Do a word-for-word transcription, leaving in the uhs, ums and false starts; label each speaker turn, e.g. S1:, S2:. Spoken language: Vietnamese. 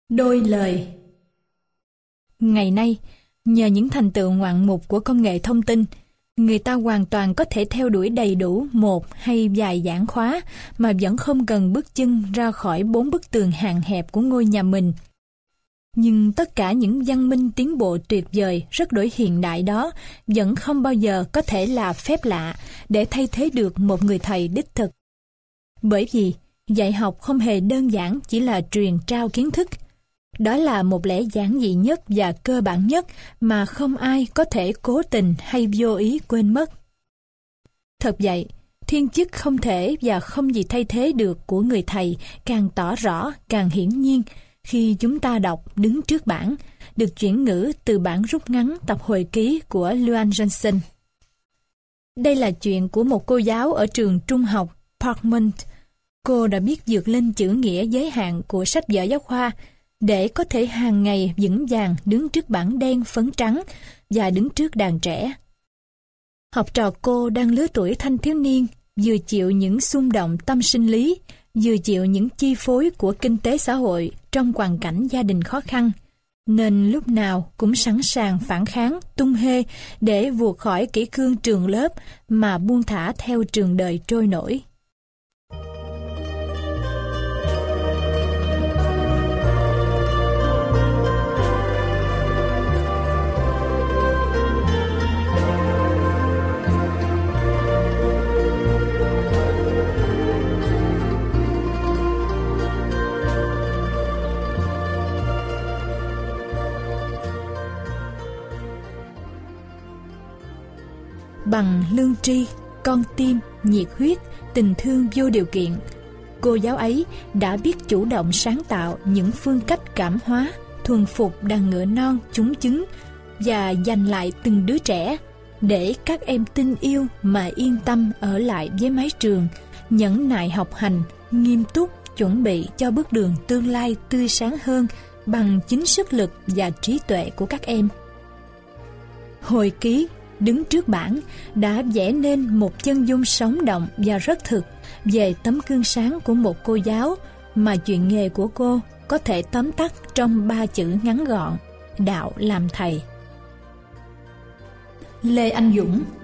S1: Đôi lời. Ngày nay, nhờ những thành tựu ngoạn mục của công nghệ thông tin, người ta hoàn toàn có thể theo đuổi đầy đủ một hay vài giảng khóa mà vẫn không cần bước chân ra khỏi bốn bức tường hạn hẹp của ngôi nhà mình. Nhưng tất cả những văn minh tiến bộ tuyệt vời, rất đổi hiện đại đó vẫn không bao giờ có thể là phép lạ để thay thế được một người thầy đích thực. Bởi vì dạy học không hề đơn giản chỉ là truyền trao kiến thức. Đó là một lẽ giản dị nhất và cơ bản nhất mà không ai có thể cố tình hay vô ý quên mất. Thật vậy, thiên chức không thể và không gì thay thế được của người thầy càng tỏ rõ, càng hiển nhiên khi chúng ta đọc đứng trước bảng, được chuyển ngữ từ bản rút ngắn tập hồi ký của Luan Johnson. Đây là chuyện của một cô giáo ở trường trung học Parkmont. Cô đã biết vượt lên chữ nghĩa giới hạn của sách vở giáo khoa để có thể hàng ngày vững vàng đứng trước bảng đen phấn trắng và đứng trước đàn trẻ. Học trò cô đang lứa tuổi thanh thiếu niên, vừa chịu những xung động tâm sinh lý, vừa chịu những chi phối của kinh tế xã hội trong hoàn cảnh gia đình khó khăn, nên lúc nào cũng sẵn sàng phản kháng, tung hê để vụt khỏi kỷ cương trường lớp mà buông thả theo trường đời trôi nổi. Bằng lương tri, con tim, nhiệt huyết, tình thương vô điều kiện, cô giáo ấy đã biết chủ động sáng tạo những phương cách cảm hóa, thuần phục đàn ngựa non chúng chứng và giành lại từng đứa trẻ để các em tin yêu mà yên tâm ở lại với mái trường, nhẫn nại học hành, nghiêm túc chuẩn bị cho bước đường tương lai tươi sáng hơn bằng chính sức lực và trí tuệ của các em. Hồi ký đứng trước bảng đã vẽ nên một chân dung sống động và rất thực về tấm gương sáng của một cô giáo mà chuyện nghề của cô có thể tóm tắt trong ba chữ ngắn gọn: đạo làm thầy. Lê Anh Dũng.